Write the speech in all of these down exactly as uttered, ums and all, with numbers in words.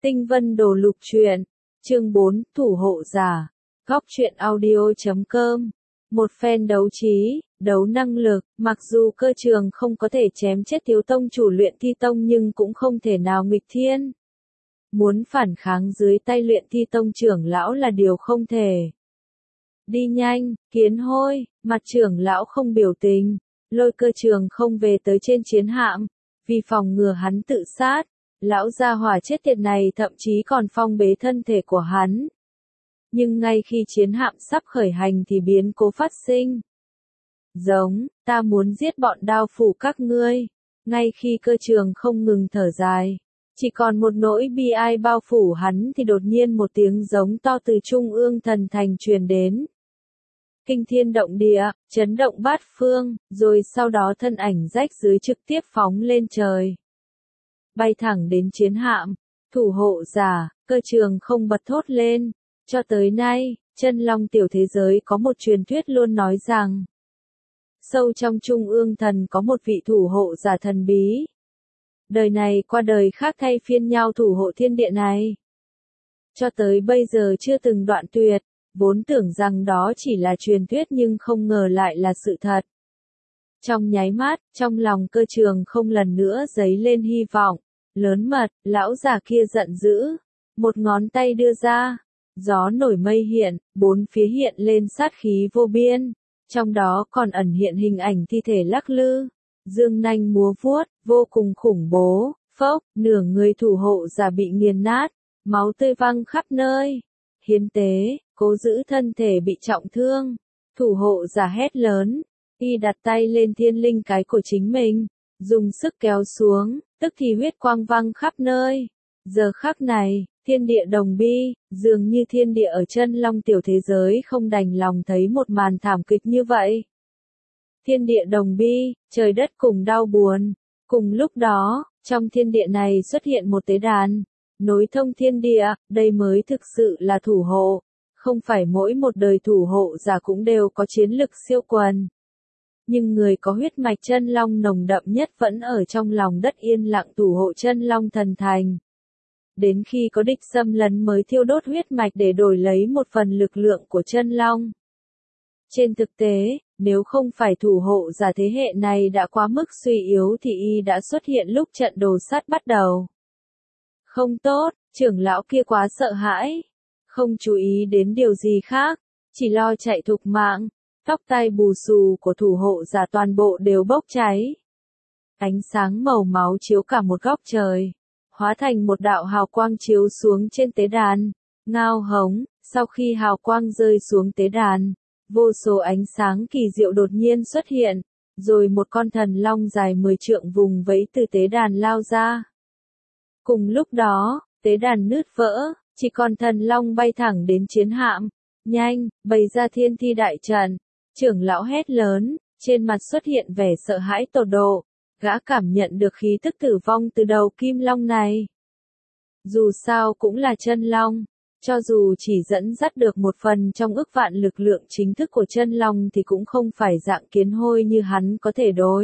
Tinh Vân Đồ Lục Truyện, chương bốn, Thủ hộ giả, góc truyện audio chấm com. Một phen đấu trí, đấu năng lực, mặc dù cơ trường không có thể chém chết thiếu tông chủ luyện thi tông nhưng cũng không thể nào nghịch thiên. Muốn phản kháng dưới tay luyện thi tông trưởng lão là điều không thể. Đi nhanh, Kiến Hôi, mặt trưởng lão không biểu tình, lôi cơ trường không về tới trên chiến hạm, vì phòng ngừa hắn tự sát. Lão gia hỏa chết tiệt này thậm chí còn phong bế thân thể của hắn. Nhưng ngay khi chiến hạm sắp khởi hành thì biến cố phát sinh. Giống, ta muốn giết bọn đao phủ các ngươi. Ngay khi cơ trường không ngừng thở dài, chỉ còn một nỗi bi ai bao phủ hắn thì đột nhiên một tiếng giống to từ trung ương thần thành truyền đến. Kinh thiên động địa, chấn động bát phương, rồi sau đó thân ảnh rách dưới trực tiếp phóng lên trời. Bay thẳng đến chiến hạm, thủ hộ giả, cơ trường không bật thốt lên. Cho tới nay, chân long tiểu thế giới có một truyền thuyết luôn nói rằng, sâu trong trung ương thần có một vị thủ hộ giả thần bí. Đời này qua đời khác thay phiên nhau thủ hộ thiên địa này. Cho tới bây giờ chưa từng đoạn tuyệt, vốn tưởng rằng đó chỉ là truyền thuyết nhưng không ngờ lại là sự thật. Trong nháy mắt, trong lòng cơ trường không lần nữa dấy lên hy vọng. Lớn mật, lão già kia giận dữ. Một ngón tay đưa ra. Gió nổi mây hiện, bốn phía hiện lên sát khí vô biên. Trong đó còn ẩn hiện hình ảnh thi thể lắc lư. Dương nanh múa vuốt, vô cùng khủng bố. Phốc, nửa người thủ hộ giả bị nghiền nát. Máu tươi văng khắp nơi. Hiến tế, cố giữ thân thể bị trọng thương. Thủ hộ giả hét lớn. Y đặt tay lên thiên linh cái của chính mình, dùng sức kéo xuống, tức thì huyết quang văng khắp nơi. Giờ khắc này, thiên địa đồng bi, dường như thiên địa ở chân long tiểu thế giới không đành lòng thấy một màn thảm kịch như vậy. Thiên địa đồng bi, trời đất cùng đau buồn. Cùng lúc đó, trong thiên địa này xuất hiện một tế đàn, nối thông thiên địa, đây mới thực sự là thủ hộ. Không phải mỗi một đời thủ hộ giả cũng đều có chiến lực siêu quần. Nhưng người có huyết mạch chân long nồng đậm nhất vẫn ở trong lòng đất yên lặng thủ hộ chân long thần thành. Đến khi có địch xâm lấn mới thiêu đốt huyết mạch để đổi lấy một phần lực lượng của chân long. Trên thực tế, nếu không phải thủ hộ giả thế hệ này đã quá mức suy yếu thì y đã xuất hiện lúc trận đồ sát bắt đầu. Không tốt, trưởng lão kia quá sợ hãi. Không chú ý đến điều gì khác, chỉ lo chạy thục mạng. Tóc tai bù xù của thủ hộ giả toàn bộ đều bốc cháy. Ánh sáng màu máu chiếu cả một góc trời, hóa thành một đạo hào quang chiếu xuống trên tế đàn. Ngao hống, sau khi hào quang rơi xuống tế đàn, vô số ánh sáng kỳ diệu đột nhiên xuất hiện, rồi một con thần long dài mười trượng vùng vẫy từ tế đàn lao ra. Cùng lúc đó, tế đàn nứt vỡ, chỉ còn thần long bay thẳng đến chiến hạm. Nhanh, bày ra thiên thi đại trận. Trưởng lão hét lớn, trên mặt xuất hiện vẻ sợ hãi tột độ, gã cảm nhận được khí tức tử vong từ đầu kim long này. Dù sao cũng là chân long, cho dù chỉ dẫn dắt được một phần trong ức vạn lực lượng chính thức của chân long thì cũng không phải dạng Kiến Hôi như hắn có thể đối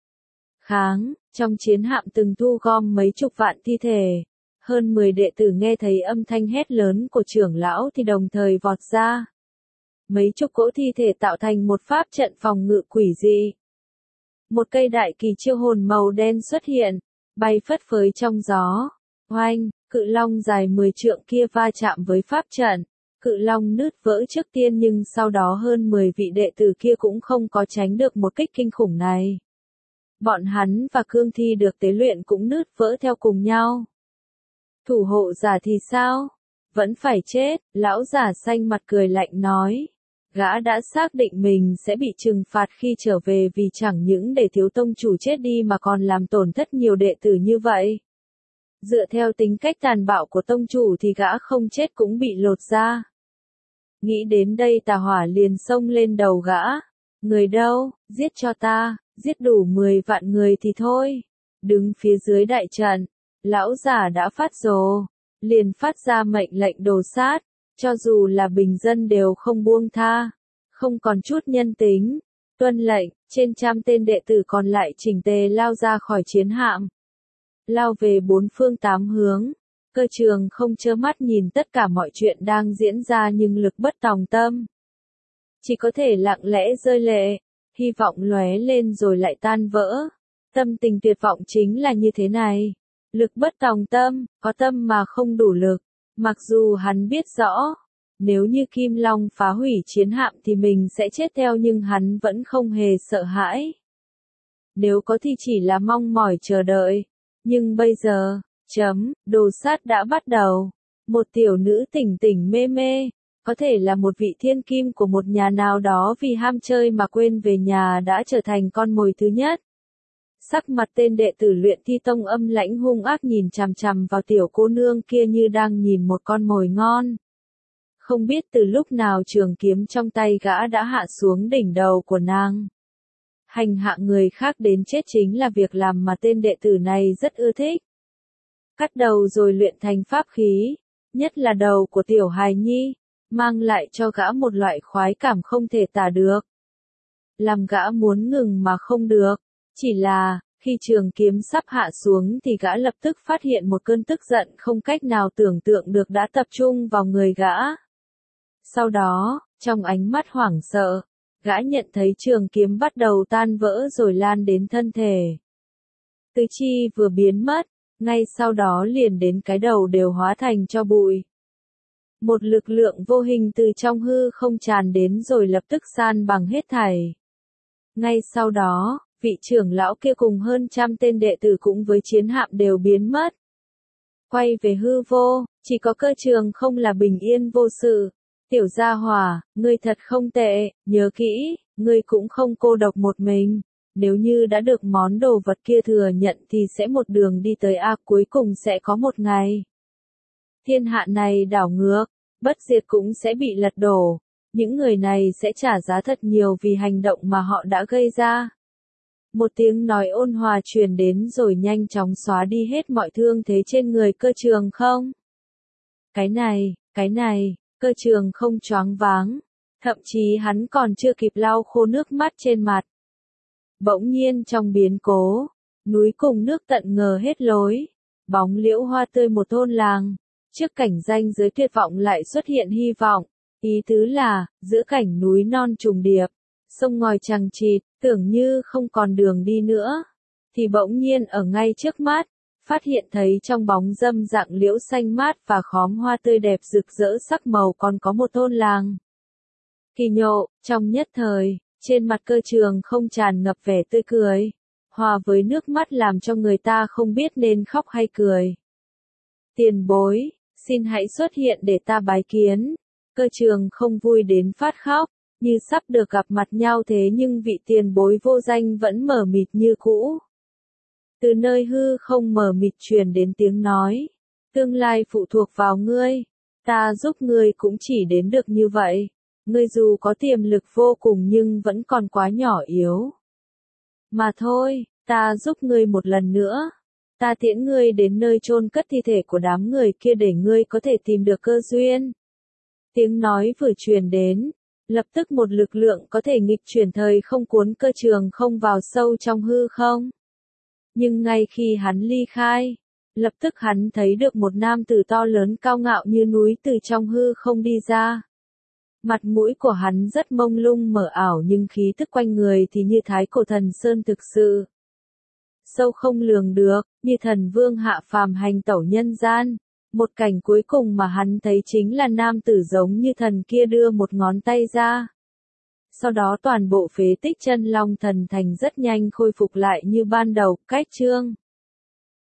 kháng. Trong chiến hạm từng thu gom mấy chục vạn thi thể, hơn mười đệ tử nghe thấy âm thanh hét lớn của trưởng lão thì đồng thời vọt ra. Mấy chục cỗ thi thể tạo thành một pháp trận phòng ngự quỷ dị. Một cây đại kỳ chiêu hồn màu đen xuất hiện, bay phất phới trong gió. Oanh, cự long dài mười trượng kia va chạm với pháp trận. Cự long nứt vỡ trước tiên nhưng sau đó hơn mười vị đệ tử kia cũng không có tránh được một kích kinh khủng này. Bọn hắn và cương thi được tế luyện cũng nứt vỡ theo cùng nhau. Thủ hộ giả thì sao? Vẫn phải chết, lão giả xanh mặt cười lạnh nói. Gã đã xác định mình sẽ bị trừng phạt khi trở về vì chẳng những để thiếu tông chủ chết đi mà còn làm tổn thất nhiều đệ tử như vậy. Dựa theo tính cách tàn bạo của tông chủ thì gã không chết cũng bị lột da. Nghĩ đến đây tà hỏa liền xông lên đầu gã. Người đâu, giết cho ta, giết đủ mười vạn người thì thôi. Đứng phía dưới đại trận, lão giả đã phát rồ, liền phát ra mệnh lệnh đồ sát. Cho dù là bình dân đều không buông tha, không còn chút nhân tính. Tuân lệnh, trên trăm tên đệ tử còn lại chỉnh tề lao ra khỏi chiến hạm. Lao về bốn phương tám hướng. Cơ trường không trơ mắt nhìn tất cả mọi chuyện đang diễn ra nhưng lực bất tòng tâm. Chỉ có thể lặng lẽ rơi lệ, hy vọng lóe lên rồi lại tan vỡ. Tâm tình tuyệt vọng chính là như thế này. Lực bất tòng tâm, có tâm mà không đủ lực. Mặc dù hắn biết rõ, nếu như Kim Long phá hủy chiến hạm thì mình sẽ chết theo nhưng hắn vẫn không hề sợ hãi. Nếu có thì chỉ là mong mỏi chờ đợi. Nhưng bây giờ, chấm, đồ sát đã bắt đầu. Một tiểu nữ tỉnh tỉnh mê mê, có thể là một vị thiên kim của một nhà nào đó vì ham chơi mà quên về nhà đã trở thành con mồi thứ nhất. Sắc mặt tên đệ tử luyện thi tông âm lãnh hung ác nhìn chằm chằm vào tiểu cô nương kia như đang nhìn một con mồi ngon. Không biết từ lúc nào trường kiếm trong tay gã đã hạ xuống đỉnh đầu của nàng. Hành hạ người khác đến chết chính là việc làm mà tên đệ tử này rất ưa thích. Cắt đầu rồi luyện thành pháp khí, nhất là đầu của tiểu hài nhi, mang lại cho gã một loại khoái cảm không thể tả được. Làm gã muốn ngừng mà không được, chỉ là, khi trường kiếm sắp hạ xuống thì gã lập tức phát hiện một cơn tức giận không cách nào tưởng tượng được đã tập trung vào người gã. Sau đó, trong ánh mắt hoảng sợ, gã nhận thấy trường kiếm bắt đầu tan vỡ rồi lan đến thân thể. Tứ chi vừa biến mất, ngay sau đó liền đến cái đầu đều hóa thành tro bụi. Một lực lượng vô hình từ trong hư không tràn đến rồi lập tức san bằng hết thảy. Ngay sau đó, vị trưởng lão kia cùng hơn trăm tên đệ tử cũng với chiến hạm đều biến mất. Quay về hư vô, chỉ có Cơ Trường không là bình yên vô sự. Tiểu gia hỏa, ngươi thật không tệ, nhớ kỹ, ngươi cũng không cô độc một mình. Nếu như đã được món đồ vật kia thừa nhận thì sẽ một đường đi tới A, cuối cùng sẽ có một ngày. Thiên hạ này đảo ngược, bất diệt cũng sẽ bị lật đổ. Những người này sẽ trả giá thật nhiều vì hành động mà họ đã gây ra. Một tiếng nói ôn hòa truyền đến rồi nhanh chóng xóa đi hết mọi thương thế trên người Cơ Trường không. Cái này, cái này, Cơ Trường không choáng váng. Thậm chí hắn còn chưa kịp lau khô nước mắt trên mặt. Bỗng nhiên trong biến cố, núi cùng nước tận ngờ hết lối. Bóng liễu hoa tươi một thôn làng. Trước cảnh ranh giới tuyệt vọng lại xuất hiện hy vọng. Ý tứ là, giữa cảnh núi non trùng điệp, sông ngòi chằng chịt, tưởng như không còn đường đi nữa. Thì bỗng nhiên ở ngay trước mắt, phát hiện thấy trong bóng râm rặng liễu xanh mát và khóm hoa tươi đẹp rực rỡ sắc màu còn có một thôn làng. Kỳ nhộ, trong nhất thời, trên mặt Cơ Trường không tràn ngập vẻ tươi cười, hòa với nước mắt làm cho người ta không biết nên khóc hay cười. Tiền bối, xin hãy xuất hiện để ta bái kiến. Cơ Trường không vui đến phát khóc, như sắp được gặp mặt nhau thế nhưng vị tiền bối vô danh vẫn mờ mịt như cũ. Từ nơi hư không mờ mịt truyền đến tiếng nói, tương lai phụ thuộc vào ngươi, ta giúp ngươi cũng chỉ đến được như vậy, ngươi dù có tiềm lực vô cùng nhưng vẫn còn quá nhỏ yếu. Mà thôi, ta giúp ngươi một lần nữa, ta tiễn ngươi đến nơi chôn cất thi thể của đám người kia để ngươi có thể tìm được cơ duyên. Tiếng nói vừa truyền đến, lập tức một lực lượng có thể nghịch chuyển thời không cuốn Cơ Trường không vào sâu trong hư không. Nhưng ngay khi hắn ly khai, lập tức hắn thấy được một nam tử to lớn cao ngạo như núi từ trong hư không đi ra. Mặt mũi của hắn rất mông lung mờ ảo nhưng khí tức quanh người thì như thái cổ thần sơn thực sự. Sâu không lường được, như thần vương hạ phàm hành tẩu nhân gian. Một cảnh cuối cùng mà hắn thấy chính là nam tử giống như thần kia đưa một ngón tay ra. Sau đó toàn bộ phế tích chân long thần thành rất nhanh khôi phục lại như ban đầu, cách chương.